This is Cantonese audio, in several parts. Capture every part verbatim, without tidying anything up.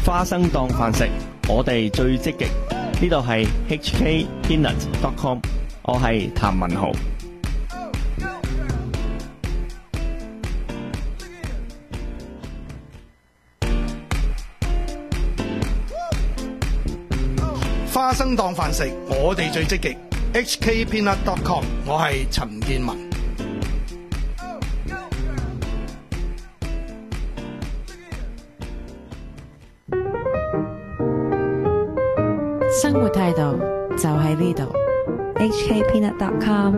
花生當飯食，我哋最積極。呢度係 H K Peanut dot com， 我係譚文豪。 花生當飯食，我哋最積極。H K Peanut dot com， 我係陳建文。 生活態度就喺呢度。 H K Peanut dot com。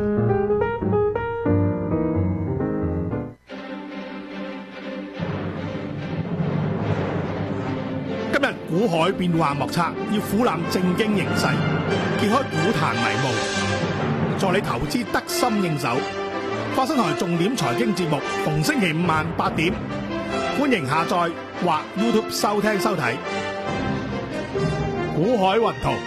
今日股海變幻莫測，要俯覽正經形勢，揭開股壇迷霧，助你投資得心應手。花生台重點財經節目，逢星期五晚八點，歡迎下載或 YouTube 收聽收睇。股海雲圖。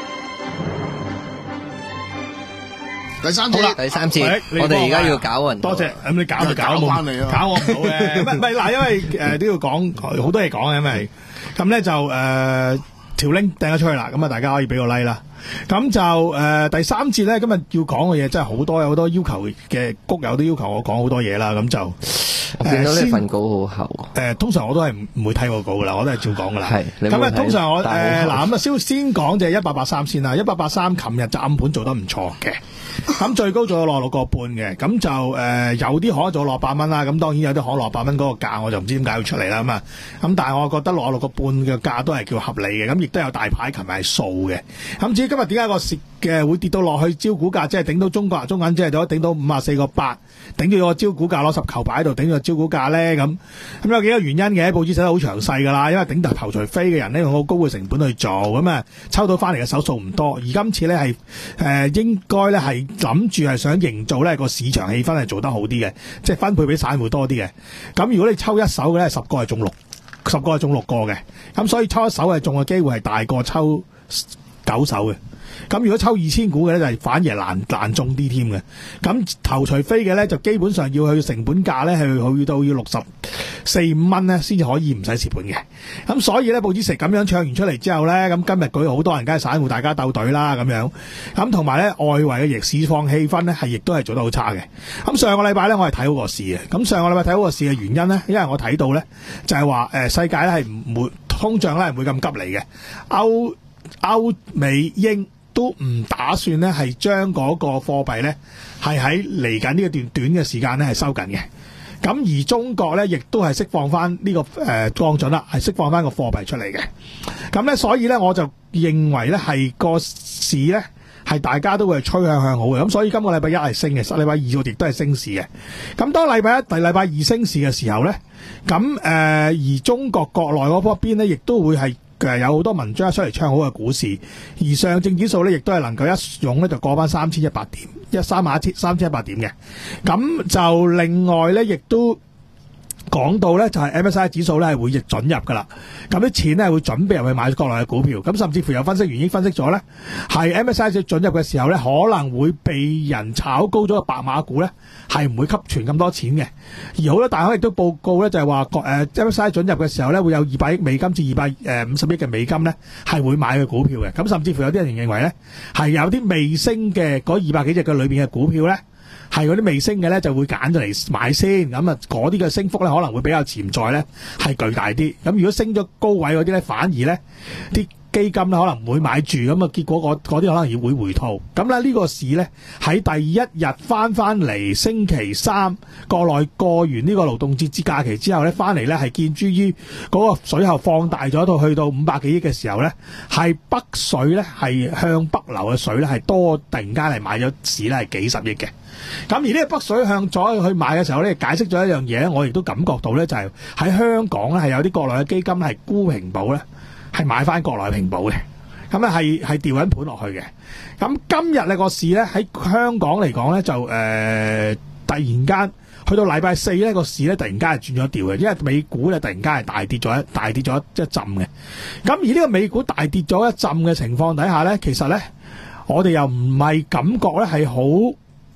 第三次啦， 第三次， 喂我哋而家要搞雲。 多謝，咁你搞就搞搞返你啊搞我唔到嘅。唔係唔係嗱，因為誒都要講好多嘢講嘅，因為咁咧就誒條 link 掟咗出去啦，咁啊大家可以俾個 like 啦。咁就誒、呃、第三節咧，今日要講嘅嘢真係好多，有好多要求嘅谷友都要求我講好多嘢啦。咁就我見到呢先份稿好厚。 誒、呃，通常我都係唔唔會睇個稿噶啦，我都係照講噶啦。 係你冇咁啊， 睇通常我誒但係嗱咁啊，先先講就係一八八三先啦。一八八三，琴日就暗盤做得唔錯嘅，咁最高做到落六個半嘅，咁就誒、呃、有啲可能做落百蚊啦。咁當然有啲可能落百蚊嗰個價，我就唔知點解要出嚟啦。咁啊，咁但係我覺得落六個半嘅價都係叫合理嘅。咁亦都有大牌琴日係掃嘅。咁至於今日點解個市嘅會跌到落去招股價，即係頂到中國中銀，即係咗頂到五啊四個八，頂住個招股價攞十球擺喺度頂住個招股價咧？咁咁有幾個原因嘅，報紙寫得好詳細㗎啦。因為頂頭頭除飛嘅人咧用好高嘅成本去做，咁啊抽到翻嚟嘅手數唔多。而今次咧係誒應該咧係諗住係想營造咧個市場氣氛係做得好啲嘅，即係分配俾散戶多啲嘅。咁如果你抽一手嘅咧，十個係中六，十個係中六個嘅。咁所以抽一手係中嘅機會係大過抽九手嘅。咁如果抽二千股嘅咧，就反而難難中啲添嘅。咁頭除飛嘅咧，就基本上要去成本價咧，係去到要六十四五蚊咧，先至可以唔使蝕本嘅。咁所以咧，報紙食咁樣唱完出嚟之後咧，咁今日舉好多人，梗係散戶大家鬥隊啦咁樣。咁同埋咧，外圍嘅逆市況氣氛咧，係亦都係做得好差嘅。咁上個禮拜咧，我係睇好個市嘅。咁上個禮拜睇好個市嘅原因咧，因為我睇到咧，就係話誒世界咧係唔會通脹咧係唔會咁急嚟嘅。歐歐美英都唔打算咧係將嗰個貨幣咧係喺嚟緊呢一段短嘅時間咧係收緊嘅。咁而中國咧亦都係釋放翻呢個誒降準啦，係釋放翻個貨幣出嚟嘅。咁咧所以咧我就認為咧係個市咧係大家都會趨向向好嘅。咁所以今個禮拜一係升嘅，禮拜二我亦都係升市嘅。咁當禮拜一、第禮拜二升市嘅時候咧，咁誒、呃、而中國國內嗰邊咧亦都會係。誒有好多文章出嚟唱好嘅股市，而上證指數咧亦都係能夠一湧咧就過翻三千一百點，一三萬一千三千一百點嘅。咁就另外咧，亦都講到咧就係 M S C I 指數咧係會逆準入噶啦。咁啲錢咧會準備入去買國內嘅股票。咁甚至乎有分析員已經分析咗咧，係 M S C I 指數準入嘅時候咧，可能會被人炒高咗個白馬股咧，係唔會吸存咁多錢嘅。而好多大行亦都報告咧，就係話誒 M S C I 準入嘅時候咧，會有二百億美金至二百誒五十億嘅美金咧係會買嘅股票嘅。咁甚至乎有啲人認為咧，係有啲未升嘅嗰二百幾隻嘅裏邊嘅股票咧。係嗰啲未升嘅咧，就會揀咗嚟買先。咁啊，嗰啲嘅升幅咧，可能會比較潛在咧，係巨大啲。咁如果升咗高位嗰啲咧，反而咧啲基金咧可能唔會買住。咁啊，結果嗰嗰啲可能要會回吐。咁咧呢個市咧喺第一日翻翻嚟，星期三國內過完呢個勞動節節假期之後咧，翻嚟咧係見諸於嗰個水喉放大咗到去到五百幾億嘅時候咧，係北水咧係向北流嘅水咧係多，突然間係買咗市咧係幾十億嘅。咁而呢個北水向左去買嘅時候咧，解釋咗一樣嘢，我亦都感覺到咧，就係喺香港咧係有啲國內嘅基金係沽平保咧，係買翻國內平保嘅，咁咧係係調緊盤落去嘅。咁今日呢個市咧喺香港嚟講咧就誒、呃、突然間去到禮拜四咧個市咧突然間係轉咗調嘅，因為美股咧突然間係大跌咗一大跌咗一浸嘅。咁而呢個美股大跌咗一浸嘅情況底下咧，其實咧我哋又唔係感覺咧係好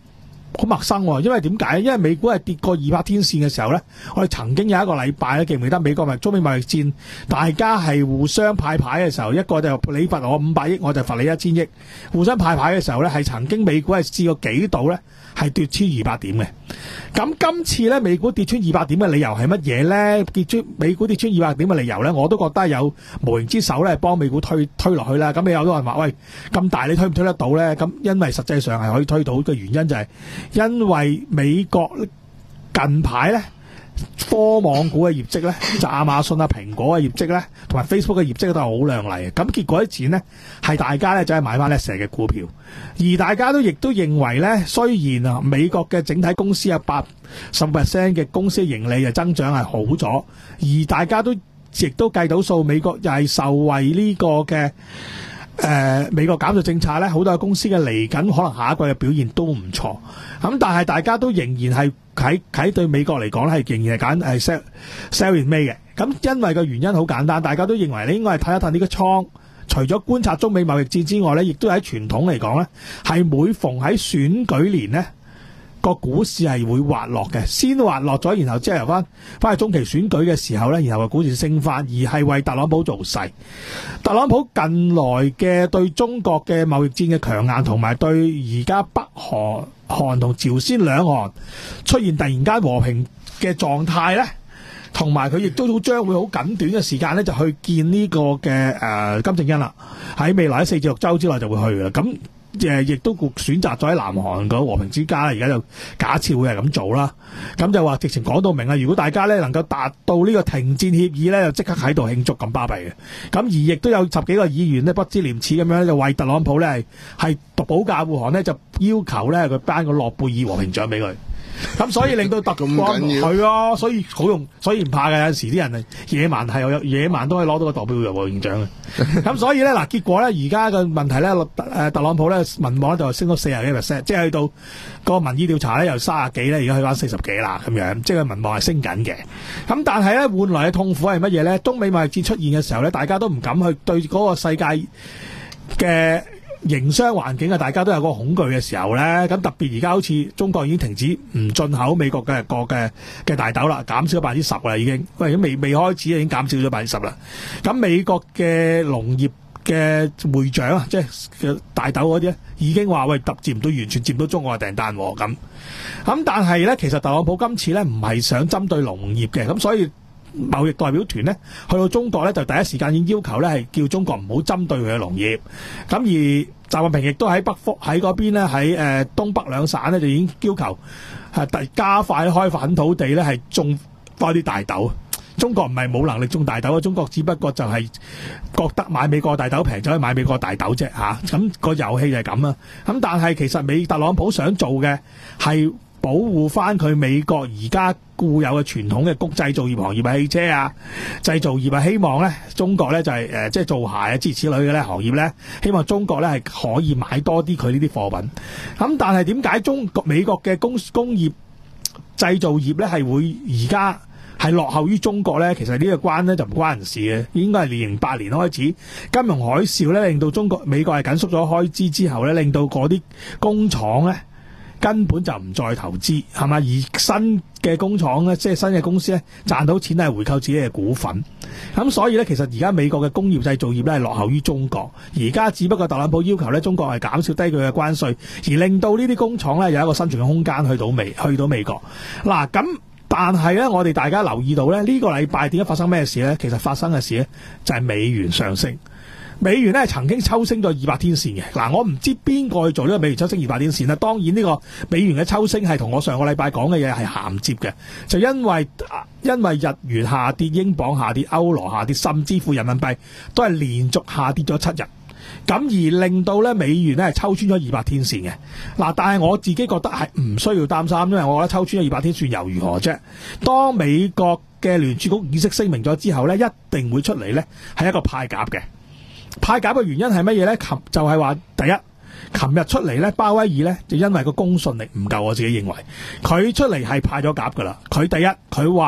好陌生喎，因為點解？因為美股係跌過二百天線嘅時候咧，我哋曾經有一個禮拜咧，記唔記得美國咪中美貿易戰，大家係互相派牌嘅時候，一個就你罰我五百億，我就罰你一千億，互相派牌嘅時候咧，係曾經美股係試過幾度咧係跌穿二百點嘅。咁今次咧美股跌穿二百點嘅理由係乜嘢咧？跌穿美股跌穿二百點嘅理由咧，我都覺得有無形之手咧幫美股推推落去啦。咁你有好多人話喂，咁大你推唔推得到咧？咁因為實際上係可以推到嘅原因就係因為美國近排咧科網股嘅業績咧，就亞馬遜啊、蘋果嘅業績咧，同埋 Facebook 嘅業績都係好亮麗嘅。咁結果啲錢咧係大家咧就係買翻呢蛇嘅股票，而大家都亦都認為咧，雖然啊美國嘅整體公司有八十 percent 嘅公司盈利嘅增長係好咗，而大家都亦都計到數，美國又係受惠呢個嘅。誒、呃、美國減稅政策咧，好多公司嘅嚟緊可能下一季嘅表現都唔錯。咁但係大家都仍然係喺喺對美國嚟講咧，係仍然係揀係 sell sell in May 嘅。咁因為個原因好簡單，大家都認為你應該係睇一睇呢個倉。除咗觀察中美貿易戰之外咧，亦都喺傳統嚟講咧，係每逢喺選舉年咧，個股市係會滑落嘅，先滑落咗，然後之後由翻翻去中期選舉嘅時候咧，然後個股市升翻，而係為特朗普做勢。特朗普近來嘅對中國嘅貿易戰嘅強硬，同埋對而家北韓韓同朝鮮兩韓出現突然間和平嘅狀態咧，同埋佢亦都將會好緊短嘅時間咧，就去見呢個嘅誒、呃、金正恩啦。喺未來四至六週之內就會去嘅。咁誒，亦都選擇咗喺南韓個和平之家，而家就假設會係咁做啦。咁就話直情講到明啦，如果大家咧能夠達到呢個停戰協議咧，就即刻喺度慶祝咁巴閉嘅。咁而亦都有十幾個議員咧不知廉恥咁樣就為特朗普咧係係保駕護航咧，就要求咧佢頒個諾貝爾和平獎俾佢。咁所以令到特咁緊要係啊，所以好用，所以唔怕嘅。有陣時啲人係野蠻係有野蠻都可以攞到個諾貝爾和平獎嘅。咁所以咧嗱，結果咧而家嘅問題咧，誒特朗普咧民望咧就升到四十幾 percent， 即係去到個民意調查咧由三十幾咧，而家去翻四十幾啦咁樣，即係民望係升緊嘅。咁但係咧換來嘅痛苦係乜嘢咧？中美貿易戰出現嘅時候咧，大家都唔敢去對嗰個世界嘅營商環境啊，大家都有個恐懼嘅時候咧，咁特別而家好似中國已經停止唔進口美國嘅個嘅嘅大豆啦，減少咗百分之十啦已經，喂，未未開始已經減少咗百分之十啦。咁美國嘅農業嘅會長啊，即係大豆嗰啲咧，已經話喂，揼接唔到，完全接唔到中國嘅訂單喎咁。咁但係咧，其實特朗普今次咧唔係想針對農業嘅，咁所以貿易代表團呢去到中國呢，就第一時間已經要求呢係叫中國唔好針對佢嘅農業。咁而習近平亦都喺北福喺嗰邊呢，喺誒東北兩省呢，就已經要求係加快開發土地呢，係種多啲大豆。中國唔係冇能力種大豆，中國只不過就係覺得買美國大豆平，就可以買美國大豆啫嚇。咁個遊戲就係咁啊。咁但係其實美特朗普想做嘅係保護翻佢美國而家固有嘅傳統嘅工製造業行業啊，汽車啊製造業啊，希望咧中國咧就係誒即係做鞋啊諸如此類嘅咧行業咧，希望中國咧係可以買多啲佢呢啲貨品。咁但係點解中國美國嘅工工業製造業咧係會而家係落後於中國咧？其實呢個關咧就唔關人事嘅，應該係二零零八年開始金融海嘯咧，令到中國美國係緊縮咗開支之後咧，令到嗰啲工廠咧根本就唔再投資，係嘛？而新嘅工廠咧，即係新嘅公司咧，賺到錢係回購自己嘅股份。咁所以咧，其實而家美國嘅工業製造業咧係落後於中國。而家只不過特朗普要求咧，中國係減少低佢嘅關稅，而令到呢啲工廠咧有一個生存嘅空間去到美去到美國。嗱咁。但係咧，我哋大家留意到咧，呢、這個禮拜點解發生咩事咧？其實發生嘅事咧就係、是、美元上升。美元咧曾經抽升咗二百天線嘅。嗱，我唔知邊個去做呢個美元抽升二百天線啦。當然呢個美元嘅抽升係同我上個禮拜講嘅嘢係銜接嘅，就因為因為日元下跌、英鎊下跌、歐羅下跌，甚至乎人民幣都係連續下跌咗七日。咁而令到咧美元咧係抽穿咗二百天線嘅。嗱，但係我自己覺得係唔需要擔心，因為我覺得抽穿咗二百天線又如何啫？當美國嘅聯儲局議息聲明咗之後咧，一定會出嚟咧係一個派鴿嘅。派鴿嘅原因係乜嘢咧？琴就係話第一，琴日出嚟咧，鮑威爾咧就因為個公信力唔夠，我自己認為佢出嚟係派咗鴿噶啦。佢第一，佢話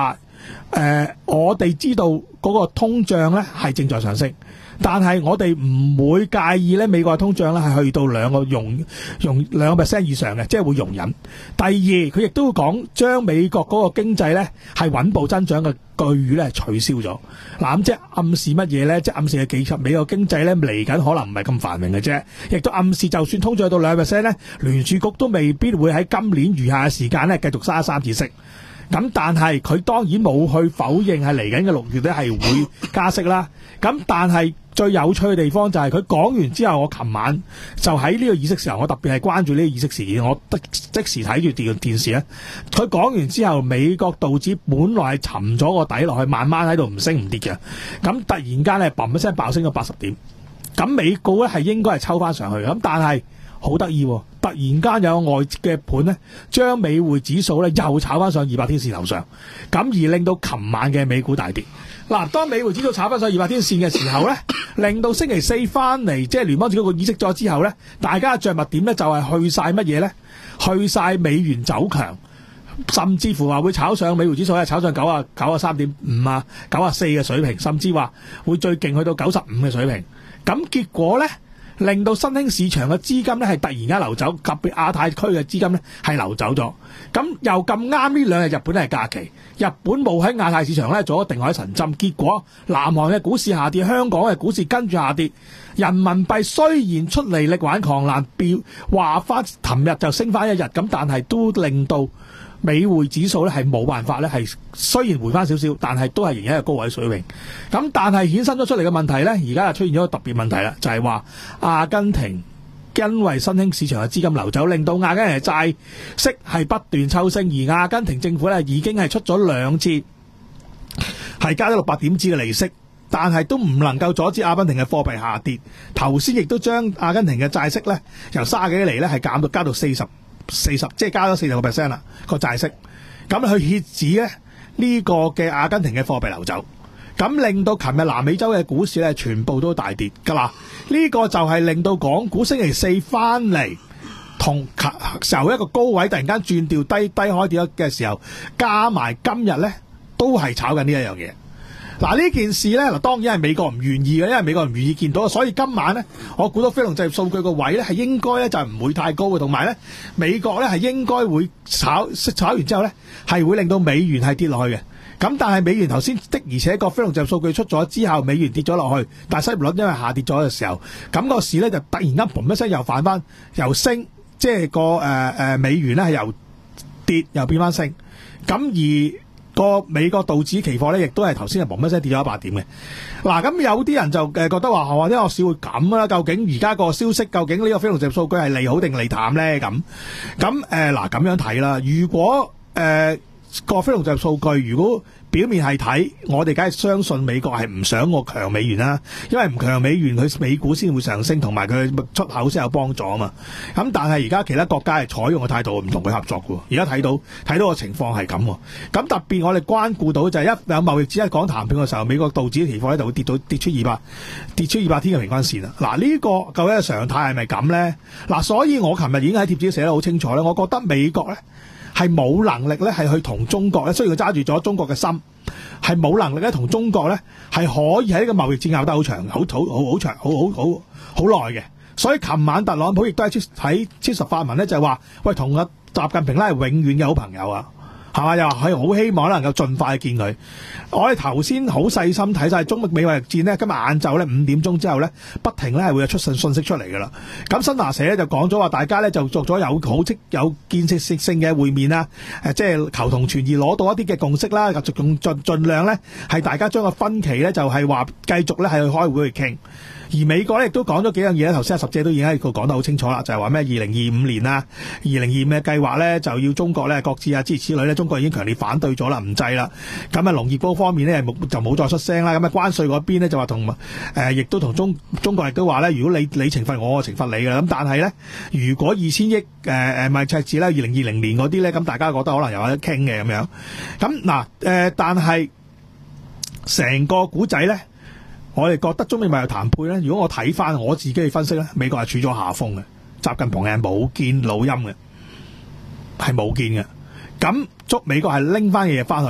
呃，我哋知道嗰個通脹咧係正在上升。但係我哋唔會介意咧，美國嘅通脹咧係去到兩個容容兩個 percent 以上嘅，即係會容忍。第二，佢亦都會講將美國嗰個經濟咧係穩步增長嘅句語咧取消咗。嗱，咁即係暗示乜嘢咧？即係暗示係幾級美國經濟咧嚟緊可能唔係咁繁榮嘅啫，亦都暗示就算通脹到兩個 percent 咧，聯儲局都未必會喺今年餘下嘅時間咧繼續加三次息。咁但係佢當然冇去否認係嚟緊嘅六月咧係會加息啦。咁但係最有趣嘅地方就係佢講完之後，我琴晚就喺呢個議息時候，我特別係關注呢個議息事件，我即時睇住電電視咧。佢講完之後，美國道指本來係沉咗個底落去，慢慢喺度唔升唔跌嘅，咁突然間咧砰一聲爆升咗八十點，咁美股咧係應該係抽翻上去，咁但係好得意，突然間有外嘅盤咧，將美匯指數咧又炒翻上二百天線樓上，咁而令到琴晚嘅美股大跌。嗱，當美匯指數炒翻上二百天線嘅時候咧，令到星期四翻嚟，即係聯邦儲備局議息咗之後咧，大家嘅着墨點咧就係去晒乜嘢咧？去晒美元走強，甚至乎話會炒上美匯指數咧，炒上九啊九啊三點五啊九啊四嘅水平，甚至話會最勁去到九十五嘅水平。咁結果咧，令到新興市場嘅資金咧係突然間流走，特別亞太區嘅資金咧係流走咗。咁又咁啱呢兩日日本咧係假期，日本冇喺亞太市場咧做咗定海神針，結果南韓嘅股市下跌，香港嘅股市跟住下跌。人民幣雖然出嚟力挽狂瀾，表話翻琴日就升翻一日，咁但係都令到美匯指數咧係冇辦法咧，係雖然回翻少少，但係都係仍然一個高位水平。咁但係衍生咗出嚟嘅問題咧，而家就出現咗一個特別問題啦，就係話阿根廷因為新興市場嘅資金流走，令到阿根廷嘅債息係不斷抽升，而阿根廷政府咧已經係出咗兩次係加咗六百點子嘅利息，但係都唔能夠阻止阿根廷嘅貨幣下跌。頭先亦都將阿根廷嘅債息咧由三十幾厘咧係減到加到四十。四十即係加咗四十個 percent 啦個債息，咁去遏止咧呢個嘅阿根廷嘅貨幣流走，咁令到琴日南美洲嘅股市咧全部都大跌噶啦。呢個就係令到港股星期四翻嚟同由一個高位突然間轉調低低開跌嘅時候，加埋今日咧都係炒緊呢一樣嘢。嗱，呢件事咧，嗱當然係美國唔願意嘅，因為美國唔願意見到，所以今晚咧，我估到非農就業數據個位咧係應該咧就係唔會太高嘅，同埋咧美國咧係應該會炒炒完之後咧係會令到美元係跌落去嘅。咁但係美元頭先的而且確非農就業數據出咗之後，美元跌咗落去，但係失業率因為下跌咗嘅時候，咁個市咧就突然間嘭一聲又反翻，由升即係個誒誒美元咧係由跌又變翻升，咁而個美國道指期貨咧，亦都係頭先係嘣一聲跌咗一百點嘅。嗱，咁有啲人就誒覺得話，或者個市會咁啦？究竟而家個消息，究竟呢個非農就業數據係利好定利淡咧？咁咁誒嗱，咁樣睇啦。如果誒個非農就業數據，如果表面係睇，我哋梗係相信美國係唔想個強美元啦，因為唔強美元，佢美股先會上升，同埋佢出口先有幫助啊嘛。咁但係而家其他國家係採用嘅態度唔同佢合作嘅，而家睇到睇到個情況係咁。咁特別我哋關顧到就係一有貿易戰一講談判嘅時候，美國道指期貨咧就會跌到跌出二百跌出二百天嘅平均線啦。嗱，呢個究竟嘅常態係咪咁咧？嗱，所以我琴日已經喺貼紙寫得好清楚咧，我覺得美國咧係冇能力咧係去同中國咧，雖然佢揸住咗中國嘅心，係冇能力咧同中國咧係可以喺呢個貿易戰拗得好長，好好好好長，好好好好耐嘅。所以琴晚特朗普亦都喺喺超實發文咧，就係話喂，同阿習近平咧係永遠嘅好朋友啊，係嘛？又話係好希望能夠盡快見佢。我哋頭先好細心睇晒中美貿易戰咧，今日晏晝咧五點鐘之後咧，不停咧係會有出信信息出嚟噶啦。咁新華社咧就講咗話，大家咧就作咗有好即有建設性嘅會面啦，誒即係求同存異，攞到一啲嘅共識啦，就盡盡盡量咧係大家將個分歧咧就係話繼續咧係去開會去傾。而美國咧亦都講咗幾樣嘢咧，頭先阿十姐都已經喺度講得好清楚啦，就係話咩二零二五年啊、二零二五嘅計劃咧就要中國咧擱置啊，諸如此類咧，中國已經強烈反對咗啦，唔制啦。咁啊農業嗰方面咧就冇再出聲啦。咁啊關稅嗰邊咧就話同誒亦都同中中國亦都話咧，如果你你懲罰我，我懲罰你嘅。咁但係咧，如果二千億誒誒咪赤字咧，二零二零年嗰啲咧，咁大家覺得可能有得傾嘅咁樣。咁嗱誒，但係成個古仔咧。我哋覺得中美貿易談判咧，如果我睇翻我自己嘅分析咧，美國係處咗下風嘅，習近平係冇見老陰嘅，係冇見嘅。咁捉美國係拎翻嘢翻去，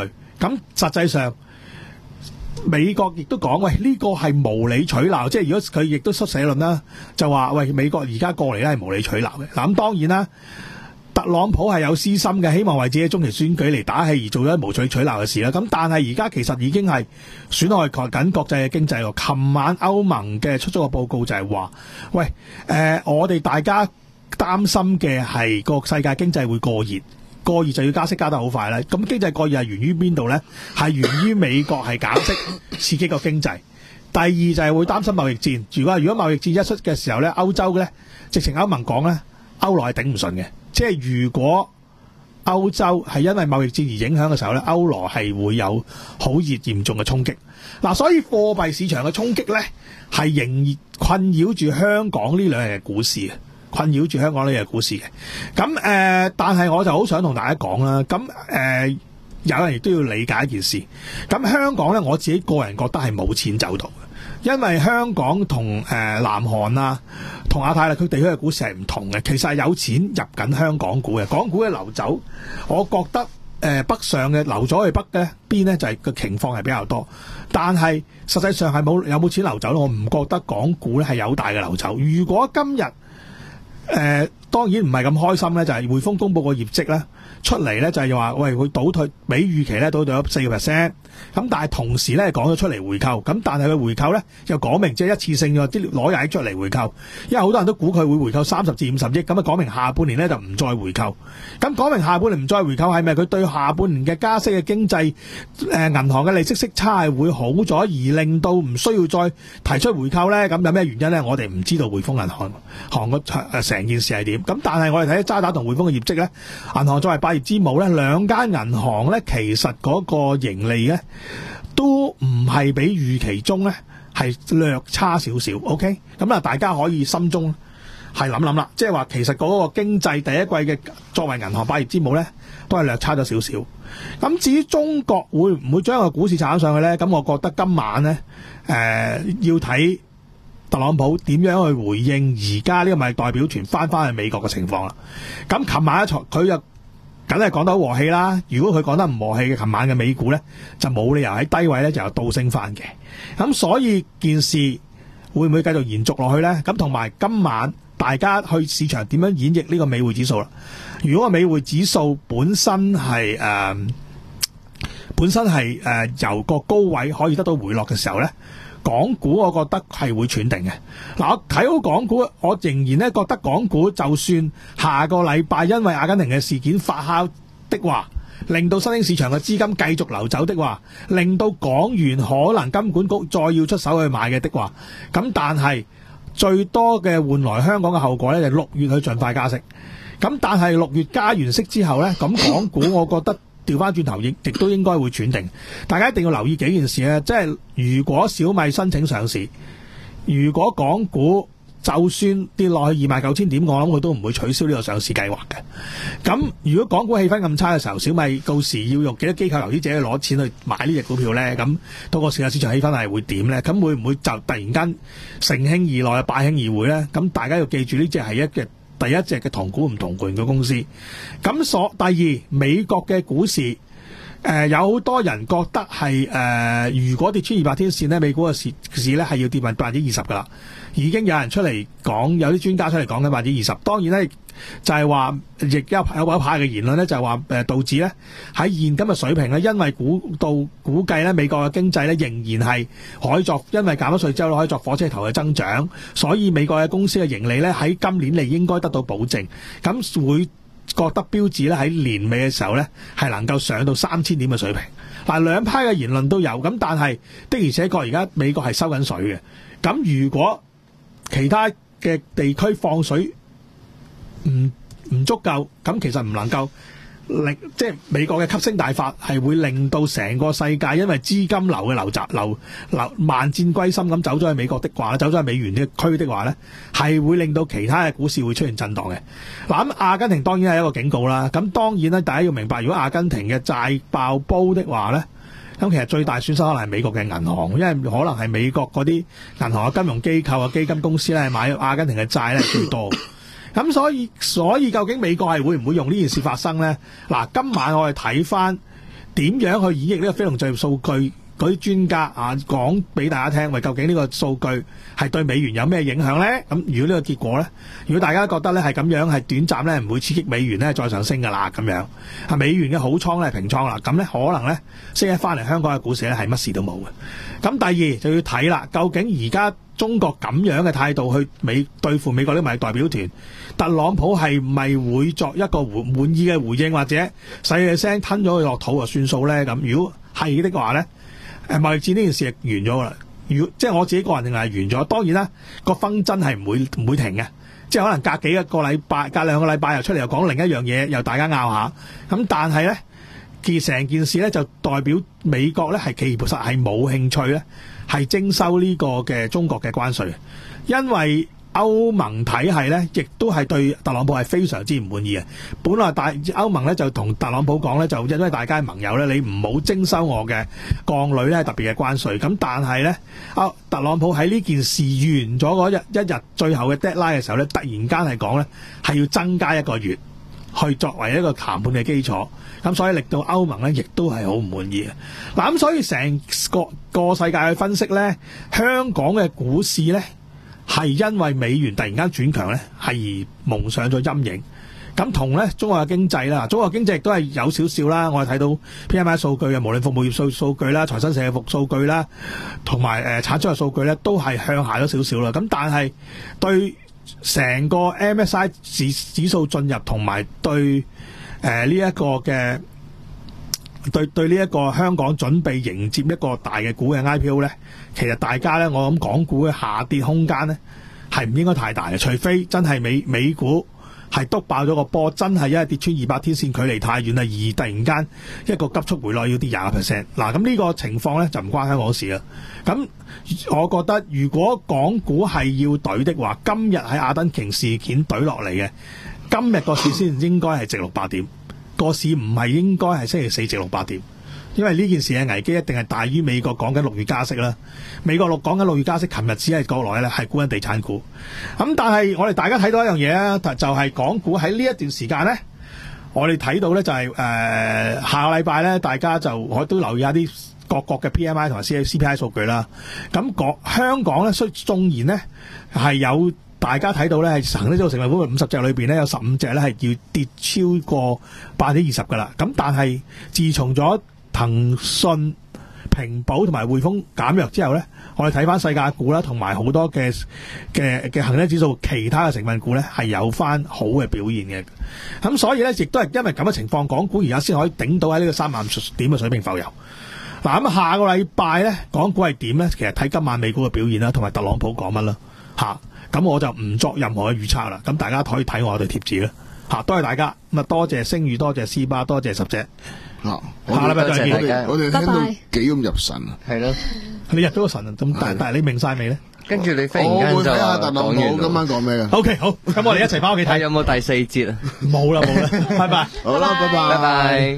咁實際上美國亦都講，喂呢、個係無理取鬧，即係如果佢亦都出社論啦，就話喂美國而家過嚟咧係無理取鬧嘅。嗱咁當然啦，特朗普係有私心嘅，希望為自己中期選舉嚟打氣而做咗無理取鬧嘅事啦。咁但係而家其實已經係損害緊國際嘅經濟喎。琴晚歐盟嘅出咗個報告就係話，喂誒、呃、我哋大家擔心嘅係個世界經濟會過熱。過熱就要加息加得好快啦，咁經濟過熱係源於邊度呢？係源於美國係減息刺激個經濟。第二就係會擔心貿易戰。如果如果貿易戰一出嘅時候呢，歐洲呢，直情歐盟講呢，歐羅係頂唔順嘅。即係如果歐洲係因為貿易戰而影響嘅時候呢，歐羅係會有好熱嚴重嘅衝擊。嗱，所以貨幣市場嘅衝擊呢，係仍然困擾住香港呢兩日嘅股市啊。困擾住香港呢隻股市嘅，咁誒、呃，但係我就好想同大家講啦，咁誒、呃，有人亦都要理解一件事，咁香港咧，我自己個人覺得係冇錢走到嘅，因為香港同誒、呃、南韓啊，同亞太地區地區嘅股市係唔同嘅，其實係有錢入緊香港股嘅，港股嘅流走，我覺得誒、呃、北上嘅流咗去北嘅邊咧就係、是、個情況係比較多，但係實際上係冇有冇錢流走，我唔覺得港股咧係有大嘅流走。如果今日誒、呃、當然唔係咁開心咧，就係、是、匯豐公佈個業績咧出嚟咧，就係話喂會倒退，比預期咧倒退咗四個 percent。咁但係同時咧講咗出嚟回購，咁但係佢回購咧又講明即係一次性嘅啲攞廿億出嚟回購，因為好多人都估佢會回購三十至五十億，咁啊講明下半年咧就唔再回購。咁講明下半年唔再回購係咪佢對下半年嘅加息嘅經濟誒銀行嘅利息息差係會好咗，而令到唔需要再提出回購咧？咁有咩原因咧？我哋唔知道匯豐銀行行個誒成件事係點。咁但係我哋睇渣打同匯豐嘅業績咧，銀行作為百業之母咧，兩間銀行咧其實嗰個盈利咧都唔係比預期中咧係略差少少。OK， 咁啊大家可以心中係諗諗啦，即係話其實嗰個經濟第一季嘅作為銀行百業之母咧都係略差咗少少。咁至於中國會唔會將個股市炒上去咧？咁我覺得今晚咧誒、呃、要睇特朗普點樣去回應而家呢個咪代表團翻翻去美國嘅情況啦。咁琴晚一場佢又梗係講得好和氣啦。如果佢講得唔和氣嘅，琴晚嘅美股咧就冇理由喺低位咧就有倒升翻嘅。咁所以件事會唔會繼續延續落去咧？咁同埋今晚大家去市場點樣演繹呢個美匯指數啦？如果個美匯指數本身係誒、呃、本身係誒、呃、由個高位可以得到回落嘅時候咧，港股我覺得係會喘定嘅。嗱，我睇好港股，我仍然咧覺得港股就算下個禮拜因為阿根廷嘅事件發酵的話，令到新興市場嘅資金繼續流走的話，令到港元可能金管局再要出手去買嘅的話，咁但係最多嘅換來香港嘅後果咧，就係六月去盡快加息。咁但係六月加完息之後咧，咁港股我覺得調翻轉頭亦亦都應該會轉定。大家一定要留意幾件事咧，即係如果小米申請上市，如果港股就算跌落去二萬九千點，我諗佢都唔會取消呢個上市計劃嘅。咁如果港股氣氛咁差嘅時候，小米到時要用幾多機構投資者去攞錢去買呢隻股票咧？咁到個市市場氣氛係會點咧？咁會唔會就突然間乘興而來，敗興而回咧？咁大家要記住呢隻係一隻第一隻嘅同股唔同權嘅公司。咁所第二，美國嘅股市誒、呃、有好多人覺得係誒、呃、如果跌穿二百天線咧，美股嘅市市咧係要跌埋百分之二十噶啦。已經有人出嚟講，有啲專家出嚟講緊百分之二十。當然咧，就係話亦有有一派嘅言論咧，就係話誒道指咧喺現今嘅水平咧，因為估到估計咧美國嘅經濟咧仍然係可以作，因為減咗稅之後可以作火車頭嘅增長，所以美國嘅公司嘅盈利咧喺今年嚟應該得到保證。咁會覺得標指咧喺年尾嘅時候咧係能夠上到三千點嘅水平。嗱，兩派嘅言論都有，咁但係的而且確而家美國係收緊水嘅。咁如果其他嘅地區放水唔唔足夠，咁其實唔能夠令即係美國嘅吸星大法係會令到成個世界因為資金流嘅流集流流萬箭歸心咁走咗去美國的話，走咗去美元呢個區的話咧，係會令到其他嘅股市會出現震盪嘅。嗱，咁阿根廷當然係一個警告啦。咁當然咧，大家要明白，如果阿根廷嘅債爆煲的話咧，咁其實最大損失可能係美國嘅銀行，因為可能係美國嗰啲銀行嘅金融機構啊、基金公司咧買阿根廷嘅債咧最多。咁所以所以究竟美國係會唔會用呢件事發生咧？嗱，今晚我哋睇翻點樣去演繹呢個非農就業數據？嗰啲專家啊講俾大家聽，喂，究竟呢個數據係對美元有咩影響呢？咁如果呢個結果呢，如果大家覺得咧係咁樣係短暫咧，唔會刺激美元咧再上升噶啦，咁樣啊美元嘅好倉咧係平倉啦，咁咧可能咧星期一翻嚟香港嘅股市咧係乜事都冇嘅。咁第二就要睇啦，究竟而家中國咁樣嘅態度去美對付美國呢個代表團，特朗普係咪會作一個回滿意嘅回應，或者細嘅聲吞咗佢落肚就算數咧？咁如果係的話咧？誒貿易戰呢件事係完咗噶啦，如即係我自己個人認為係完咗。當然啦，個紛爭係唔會唔會停嘅，即係可能隔幾個禮拜、隔兩個禮拜又出嚟又講另一樣嘢，又大家拗下。咁但係咧，其成件事咧就代表美國咧係其實係冇興趣咧係徵收呢個嘅中國嘅關稅，因為歐盟體系咧，亦都係對特朗普係非常之唔滿意嘅。本來大歐盟咧就同特朗普講咧，就因為大家係盟友咧，你唔好徵收我嘅鋼鋁咧特別嘅關稅。咁但係咧，啊特朗普喺呢件事完咗嗰日一日最後嘅 deadline 嘅時候咧，突然間係講咧係要增加一個月去作為一個談判嘅基礎。咁所以令到歐盟咧亦都係好唔滿意嘅。嗱咁所以成個個世界去分析咧，香港嘅股市咧，係因為美元突然間轉強咧，係而蒙上咗陰影。咁同咧中國嘅經濟啦，中國經濟亦都係有少少啦。我哋睇到 P M I 數據嘅，無論服務業數數據啦、財新社嘅服數據啦，同埋誒產出嘅數據咧，都係向下咗少少啦。咁但係對成個 M S I 指指數進入同埋對誒呢一個嘅對對呢一個香港準備迎接一個大嘅股嘅 I P O 咧，其實大家咧，我諗港股嘅下跌空間咧係唔應該太大嘅，除非真係美美股係篤爆咗個波，真係因為跌穿二百天線距離太遠啦，而突然間一個急速回落要跌廿個 percent。嗱，咁呢個情況咧就唔關香港事啦。咁我覺得如果港股係要懟的話，今日喺阿根廷事件懟落嚟嘅，今日個市先應該係值六百點。個市唔係應該係星期四值六百點，因為呢件事嘅危機一定係大於美國講緊六月加息啦。美國六講緊六月加息，琴日只係國內咧係沽緊地產股。咁但係我哋大家睇到一樣嘢啊，就係港股喺呢一段時間咧，我哋睇到咧就係誒下個禮拜咧，大家就我都留意下啲各國嘅 P M I 同埋 C P I 數據啦。咁港香港咧，雖縱然咧係有。大家睇到咧，係恒生指數成分股五十隻裏邊咧，有十五隻咧係要跌超過百分之二十噶啦。咁但係自從咗騰訊、平保同埋匯豐減弱之後咧，我哋睇翻世界股啦，同埋好多嘅嘅嘅恒生指數其他嘅成分股咧係有翻好嘅表現嘅。咁所以咧，亦都係因為咁嘅情況，港股而家先可以頂到喺呢個三萬點嘅水平浮游。嗱，咁下個禮拜咧，港股係點咧？其實睇今晚美股嘅表現啦，同埋特朗普講乜啦嚇。咁我就唔作任何嘅預測啦。咁大家可以睇我哋貼紙啦。嚇，多謝大家。咁啊，多謝星宇，多謝斯巴，多謝十姐。 嚇， 下禮拜再見。 我哋聽到幾咁入神啊！ 係咯， 你入咗個神啊？咁但但係你明晒未咧？ 跟住你忽然我間就會睇下特朗講完普今晚講咩嘅。 O K，好。咁我哋一齊翻屋企睇。 睇有冇第四節啊？ 冇啦冇啦，拜拜。 好啦，拜拜。 拜拜。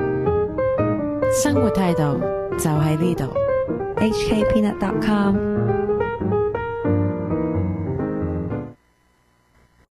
生活態度就喺呢度。 H K Peanut dot com